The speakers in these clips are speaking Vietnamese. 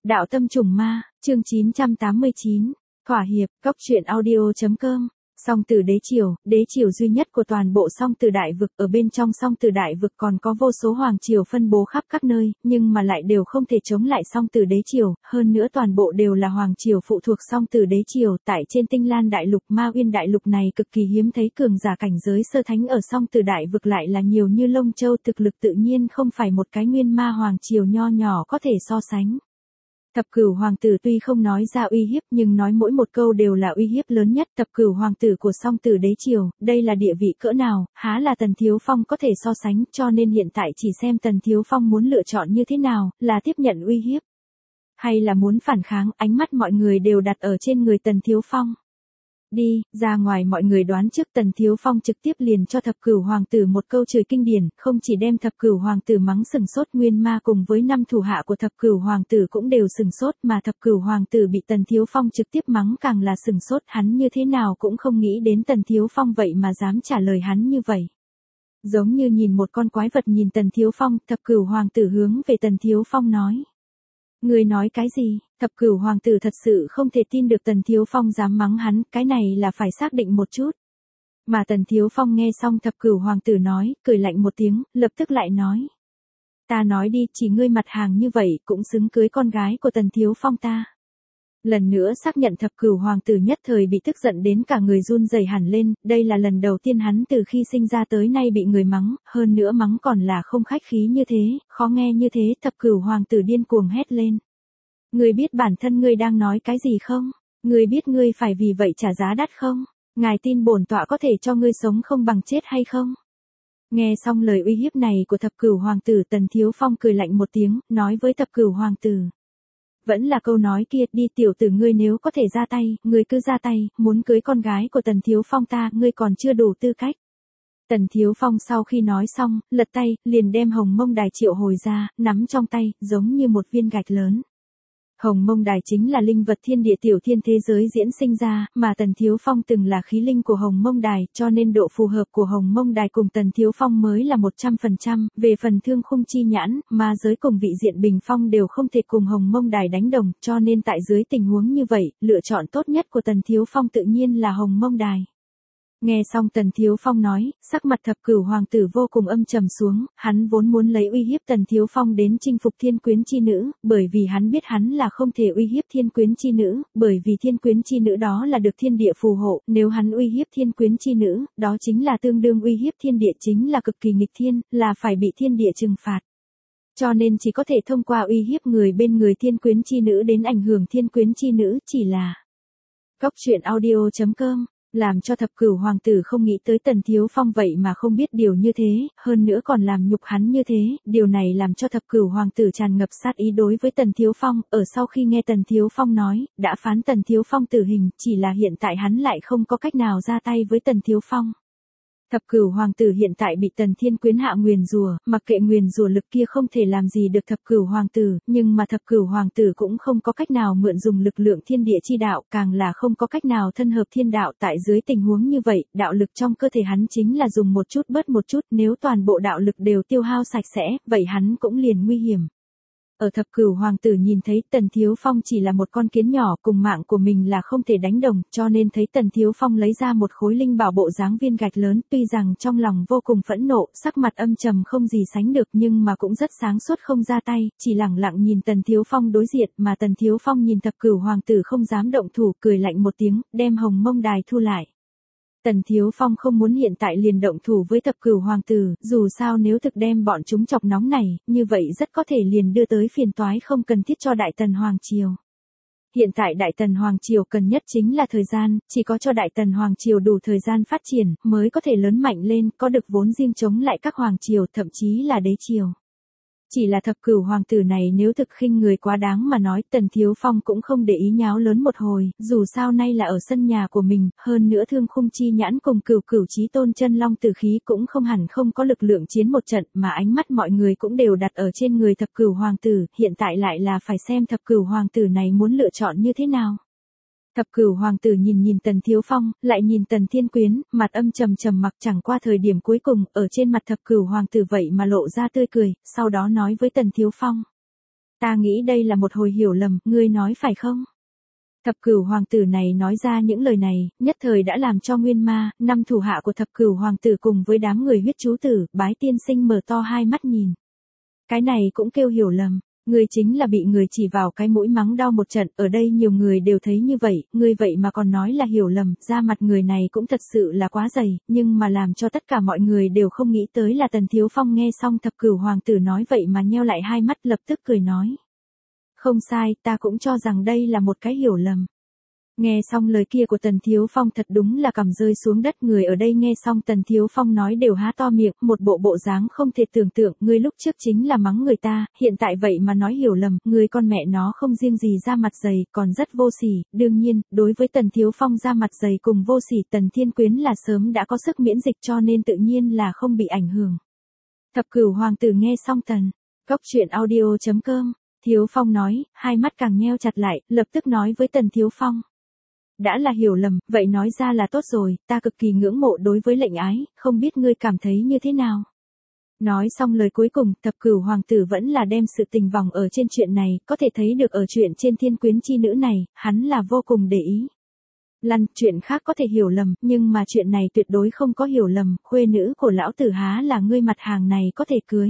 Đạo tâm trùng ma, chương 989, thỏa hiệp, cóc truyện audio.com. Song Tử đế triều duy nhất của toàn bộ Song Tử đại vực, ở bên trong Song Tử đại vực còn có vô số hoàng triều phân bố khắp các nơi, nhưng mà lại đều không thể chống lại Song Tử đế triều, hơn nữa toàn bộ đều là hoàng triều phụ thuộc Song Tử đế triều. Tại trên Tinh Lan đại lục, Ma Uyên đại lục này cực kỳ hiếm thấy cường giả cảnh giới sơ thánh, ở Song Tử đại vực lại là nhiều như lông châu, thực lực tự nhiên không phải một cái nguyên ma hoàng triều nho nhỏ có thể so sánh. Thập Cửu hoàng tử tuy không nói ra uy hiếp, nhưng nói mỗi một câu đều là uy hiếp lớn nhất. Thập Cửu hoàng tử của Song Tử đế triều, đây là địa vị cỡ nào, há là Tần Thiếu Phong có thể so sánh, cho nên hiện tại chỉ xem Tần Thiếu Phong muốn lựa chọn như thế nào, là tiếp nhận uy hiếp, hay là muốn phản kháng. Ánh mắt mọi người đều đặt ở trên người Tần Thiếu Phong. Đi, ra ngoài. Mọi người đoán trước, Tần Thiếu Phong trực tiếp liền cho Thập Cửu hoàng tử một câu chửi kinh điển, không chỉ đem Thập Cửu hoàng tử mắng sừng sốt, nguyên ma cùng với 5 thủ hạ của Thập Cửu hoàng tử cũng đều sừng sốt, mà Thập Cửu hoàng tử bị Tần Thiếu Phong trực tiếp mắng càng là sừng sốt, hắn như thế nào cũng không nghĩ đến Tần Thiếu Phong vậy mà dám trả lời hắn như vậy. Giống như nhìn một con quái vật nhìn Tần Thiếu Phong. Thập Cửu hoàng tử hướng về Tần Thiếu Phong nói: "Ngươi nói cái gì?" Thập Cửu hoàng tử thật sự không thể tin được Tần Thiếu Phong dám mắng hắn, cái này là phải xác định một chút. Mà Tần Thiếu Phong nghe xong Thập Cửu hoàng tử nói, cười lạnh một tiếng, lập tức lại nói: "Ta nói đi, chỉ ngươi mặt hàng như vậy cũng xứng cưới con gái của Tần Thiếu Phong ta." Lần nữa xác nhận. Thập Cửu hoàng tử nhất thời bị tức giận đến cả người run rẩy hẳn lên, đây là lần đầu tiên hắn từ khi sinh ra tới nay bị người mắng, hơn nữa mắng còn là không khách khí như thế, khó nghe như thế. Thập Cửu hoàng tử điên cuồng hét lên: "Ngươi biết bản thân ngươi đang nói cái gì không? Ngươi biết ngươi phải vì vậy trả giá đắt không? Ngài tin bổn tọa có thể cho ngươi sống không bằng chết hay không?" Nghe xong lời uy hiếp này của Thập Cửu hoàng tử, Tần Thiếu Phong cười lạnh một tiếng, nói với Thập Cửu hoàng tử: "Vẫn là câu nói kia, đi tiểu tử, ngươi nếu có thể ra tay, ngươi cứ ra tay, muốn cưới con gái của Tần Thiếu Phong ta, ngươi còn chưa đủ tư cách." Tần Thiếu Phong sau khi nói xong, lật tay, liền đem Hồng Mông Đài triệu hồi ra, nắm trong tay, giống như một viên gạch lớn. Hồng Mông Đài chính là linh vật thiên địa tiểu thiên thế giới diễn sinh ra, mà Tần Thiếu Phong từng là khí linh của Hồng Mông Đài, cho nên độ phù hợp của Hồng Mông Đài cùng Tần Thiếu Phong mới là 100%, về phần thương khung chi nhãn, ma giới cùng vị diện bình phong đều không thể cùng Hồng Mông Đài đánh đồng, cho nên tại dưới tình huống như vậy, lựa chọn tốt nhất của Tần Thiếu Phong tự nhiên là Hồng Mông Đài. Nghe xong Tần Thiếu Phong nói, sắc mặt Thập Cửu hoàng tử vô cùng âm trầm xuống, hắn vốn muốn lấy uy hiếp Tần Thiếu Phong đến chinh phục Thiên Quyến chi nữ, bởi vì hắn biết hắn là không thể uy hiếp Thiên Quyến chi nữ, bởi vì Thiên Quyến chi nữ đó là được thiên địa phù hộ, nếu hắn uy hiếp Thiên Quyến chi nữ, đó chính là tương đương uy hiếp thiên địa, chính là cực kỳ nghịch thiên, là phải bị thiên địa trừng phạt. Cho nên chỉ có thể thông qua uy hiếp người bên người Thiên Quyến chi nữ đến ảnh hưởng Thiên Quyến chi nữ, chỉ là cóc truyện audio.com. Làm cho Thập Cửu hoàng tử không nghĩ tới Tần Thiếu Phong vậy mà không biết điều như thế, hơn nữa còn làm nhục hắn như thế, điều này làm cho Thập Cửu hoàng tử tràn ngập sát ý đối với Tần Thiếu Phong. Ở sau khi nghe Tần Thiếu Phong nói, đã phán Tần Thiếu Phong tử hình, chỉ là hiện tại hắn lại không có cách nào ra tay với Tần Thiếu Phong. Thập Cửu hoàng tử hiện tại bị Tần Thiên Quyến hạ nguyền rủa, mặc kệ nguyền rủa lực kia không thể làm gì được Thập Cửu hoàng tử, nhưng mà Thập Cửu hoàng tử cũng không có cách nào mượn dùng lực lượng thiên địa chi đạo, càng là không có cách nào thân hợp thiên đạo. Tại dưới tình huống như vậy, đạo lực trong cơ thể hắn chính là dùng một chút bớt một chút, nếu toàn bộ đạo lực đều tiêu hao sạch sẽ, vậy hắn cũng liền nguy hiểm. Ở Thập Cửu hoàng tử nhìn thấy Tần Thiếu Phong chỉ là một con kiến nhỏ, cùng mạng của mình là không thể đánh đồng, cho nên thấy Tần Thiếu Phong lấy ra một khối linh bảo bộ dáng viên gạch lớn, tuy rằng trong lòng vô cùng phẫn nộ, sắc mặt âm trầm không gì sánh được, nhưng mà cũng rất sáng suốt không ra tay, chỉ lẳng lặng nhìn Tần Thiếu Phong đối diện. Mà Tần Thiếu Phong nhìn Thập Cửu hoàng tử không dám động thủ, cười lạnh một tiếng, đem Hồng Mông Đài thu lại. Tần Thiếu Phong không muốn hiện tại liền động thủ với Thập Cửu hoàng tử, dù sao nếu thực đem bọn chúng chọc nóng này, như vậy rất có thể liền đưa tới phiền toái không cần thiết cho Đại Tần hoàng triều. Hiện tại Đại Tần hoàng triều cần nhất chính là thời gian, chỉ có cho Đại Tần hoàng triều đủ thời gian phát triển, mới có thể lớn mạnh lên, có được vốn riêng chống lại các hoàng triều, thậm chí là đế triều. Chỉ là Thập Cửu hoàng tử này nếu thực khinh người quá đáng mà nói, Tần Thiếu Phong cũng không để ý nháo lớn một hồi, dù sao nay là ở sân nhà của mình, hơn nữa thương khung chi nhãn cùng Cửu Chí Tôn chân long tử khí cũng không hẳn không có lực lượng chiến một trận, mà ánh mắt mọi người cũng đều đặt ở trên người Thập Cửu hoàng tử, hiện tại lại là phải xem Thập Cửu hoàng tử này muốn lựa chọn như thế nào. Thập Cửu hoàng tử nhìn Tần Thiếu Phong, lại nhìn Tần Thiên Quyến, mặt âm trầm mặc, chẳng qua thời điểm cuối cùng, ở trên mặt Thập Cửu hoàng tử vậy mà lộ ra tươi cười, sau đó nói với Tần Thiếu Phong: Ta nghĩ đây là một hồi hiểu lầm, ngươi nói phải không? Thập cửu hoàng tử này nói ra những lời này, nhất thời đã làm cho Nguyên Ma, 5 thủ hạ của thập cửu hoàng tử cùng với đám người huyết chú tử, Bái tiên sinh mở to hai mắt nhìn. Cái này cũng kêu hiểu lầm, ngươi chính là bị người chỉ vào cái mũi mắng đau một trận, ở đây nhiều người đều thấy như vậy, ngươi vậy mà còn nói là hiểu lầm, da mặt người này cũng thật sự là quá dày, nhưng mà làm cho tất cả mọi người đều không nghĩ tới là Tần Thiếu Phong nghe xong thập cửu hoàng tử nói vậy mà nheo lại hai mắt lập tức cười nói. Không sai, ta cũng cho rằng đây là một cái hiểu lầm. Nghe xong lời kia của Tần Thiếu Phong thật đúng là cằm rơi xuống đất, người ở đây nghe xong Tần Thiếu Phong nói đều há to miệng, một bộ dáng không thể tưởng tượng, ngươi lúc trước chính là mắng người ta, hiện tại vậy mà nói hiểu lầm, người con mẹ nó không riêng gì da mặt dày, còn rất vô sỉ, đương nhiên, đối với Tần Thiếu Phong da mặt dày cùng vô sỉ Tần Thiên Quyến là sớm đã có sức miễn dịch cho nên tự nhiên là không bị ảnh hưởng. Thập cửu hoàng tử nghe xong Cốc truyện audio.com, Thiếu Phong nói, hai mắt càng nheo chặt lại, lập tức nói với Tần Thiếu Phong. Đã là hiểu lầm, vậy nói ra là tốt rồi, ta cực kỳ ngưỡng mộ đối với lệnh ái, không biết ngươi cảm thấy như thế nào. Nói xong lời cuối cùng, thập cửu hoàng tử vẫn là đem sự tình vòng ở trên chuyện này, có thể thấy được ở chuyện trên Thiên Quyến chi nữ này, hắn là vô cùng để ý. Chuyện khác có thể hiểu lầm, nhưng mà chuyện này tuyệt đối không có hiểu lầm, khuê nữ của lão tử há là ngươi mặt hàng này có thể cưới.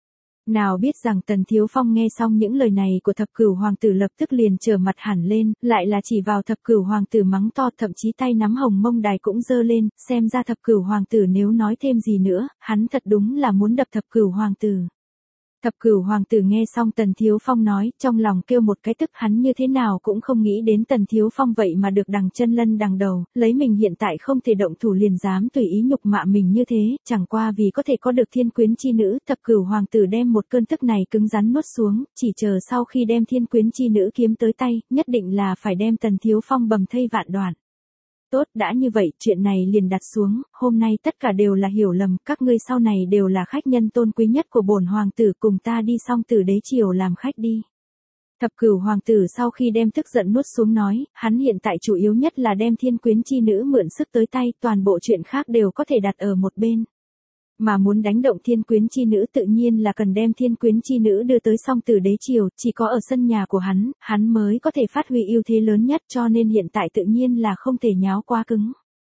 Nào biết rằng Tần Thiếu Phong nghe xong những lời này của thập cửu hoàng tử lập tức liền trở mặt hẳn lên, lại là chỉ vào thập cửu hoàng tử mắng to, thậm chí tay nắm hồng mông đài cũng giơ lên, xem ra thập cửu hoàng tử nếu nói thêm gì nữa, hắn thật đúng là muốn đập thập cửu hoàng tử. Thập cửu hoàng tử nghe xong Tần Thiếu Phong nói, trong lòng kêu một cái tức, hắn như thế nào cũng không nghĩ đến Tần Thiếu Phong vậy mà được đằng chân lân đằng đầu, lấy mình hiện tại không thể động thủ liền dám tùy ý nhục mạ mình như thế, chẳng qua vì có thể có được Thiên Quyến chi nữ, thập cửu hoàng tử đem một cơn tức này cứng rắn nuốt xuống, chỉ chờ sau khi đem Thiên Quyến chi nữ kiếm tới tay, nhất định là phải đem Tần Thiếu Phong bầm thây vạn đoạn. Tốt, đã như vậy, chuyện này liền đặt xuống, hôm nay tất cả đều là hiểu lầm, các ngươi sau này đều là khách nhân tôn quý nhất của bổn hoàng tử, cùng ta đi Song Tử Đế Triều làm khách đi. Thập cửu hoàng tử sau khi đem tức giận nuốt xuống nói, hắn hiện tại chủ yếu nhất là đem Thiên Quyến chi nữ mượn sức tới tay, toàn bộ chuyện khác đều có thể đặt ở một bên. Mà muốn đánh động Thiên Quyến chi nữ tự nhiên là cần đem Thiên Quyến chi nữ đưa tới Song Tử Đế Triều, chỉ có ở sân nhà của hắn mới có thể phát huy ưu thế lớn nhất, cho nên hiện tại tự nhiên là không thể nháo quá cứng.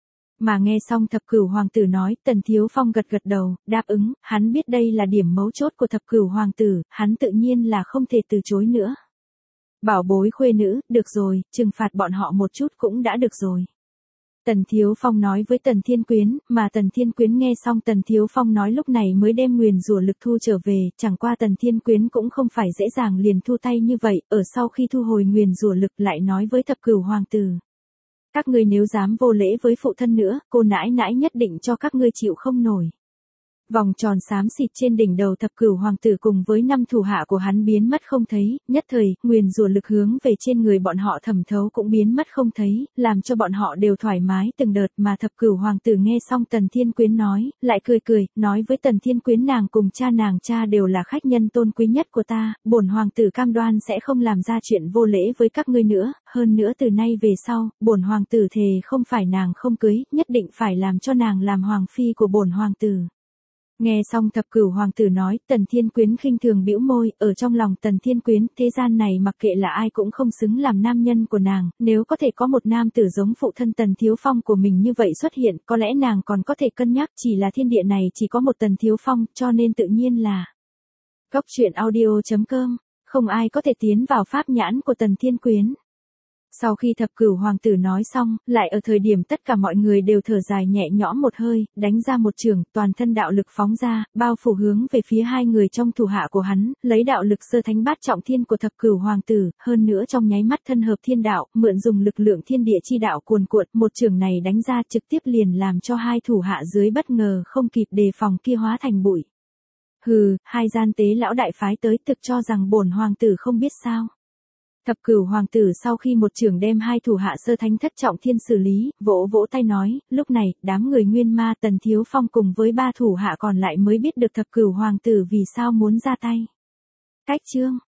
Mà nghe xong thập cửu hoàng tử nói, Tần Thiếu Phong gật gật đầu, đáp ứng, hắn biết đây là điểm mấu chốt của thập cửu hoàng tử, hắn tự nhiên là không thể từ chối nữa. Bảo bối khuê nữ, được rồi, trừng phạt bọn họ một chút cũng đã được rồi. Tần Thiếu Phong nói với Tần Thiên Quyến, mà Tần Thiên Quyến nghe xong Tần Thiếu Phong nói lúc này mới đem nguyền rủa lực thu trở về, chẳng qua Tần Thiên Quyến cũng không phải dễ dàng liền thu tay như vậy, ở sau khi thu hồi nguyền rủa lực lại nói với thập cửu hoàng tử. Các ngươi nếu dám vô lễ với phụ thân nữa, cô nãi nãi nhất định cho các ngươi chịu không nổi. Vòng tròn xám xịt trên đỉnh đầu thập cửu hoàng tử cùng với 5 thủ hạ của hắn biến mất không thấy, nhất thời, nguyền rủa lực hướng về trên người bọn họ thẩm thấu cũng biến mất không thấy, làm cho bọn họ đều thoải mái từng đợt, mà thập cửu hoàng tử nghe xong Tần Thiên Quyến nói, lại cười, nói với Tần Thiên Quyến nàng cùng nàng cha đều là khách nhân tôn quý nhất của ta, bổn hoàng tử cam đoan sẽ không làm ra chuyện vô lễ với các ngươi nữa, hơn nữa từ nay về sau, bổn hoàng tử thề không phải nàng không cưới, nhất định phải làm cho nàng làm hoàng phi của bổn hoàng tử. Nghe xong thập cửu hoàng tử nói, Tần Thiên Quyến khinh thường bĩu môi, ở trong lòng Tần Thiên Quyến, thế gian này mặc kệ là ai cũng không xứng làm nam nhân của nàng, nếu có thể có một nam tử giống phụ thân Tần Thiếu Phong của mình như vậy xuất hiện, có lẽ nàng còn có thể cân nhắc, chỉ là thiên địa này chỉ có một Tần Thiếu Phong, cho nên tự nhiên là Cốc truyện audio.com, không ai có thể tiến vào pháp nhãn của Tần Thiên Quyến. Sau khi thập cửu hoàng tử nói xong, lại ở thời điểm tất cả mọi người đều thở dài nhẹ nhõm một hơi, đánh ra một trường, toàn thân đạo lực phóng ra, bao phủ hướng về phía hai người trong thủ hạ của hắn, lấy đạo lực sơ thánh bát trọng thiên của thập cửu hoàng tử, hơn nữa trong nháy mắt thân hợp thiên đạo, mượn dùng lực lượng thiên địa chi đạo cuồn cuộn, một trường này đánh ra trực tiếp liền làm cho hai thủ hạ dưới bất ngờ không kịp đề phòng kia hóa thành bụi. Hừ, hai gian tế lão đại phái tới thực cho rằng bổn hoàng tử không biết sao. Thập cửu hoàng tử sau khi một trường đem hai thủ hạ sơ thánh thất trọng thiên xử lý, vỗ tay nói, lúc này, đám người Nguyên Ma Tần Thiếu Phong cùng với 3 thủ hạ còn lại mới biết được thập cửu hoàng tử vì sao muốn ra tay. Cách chương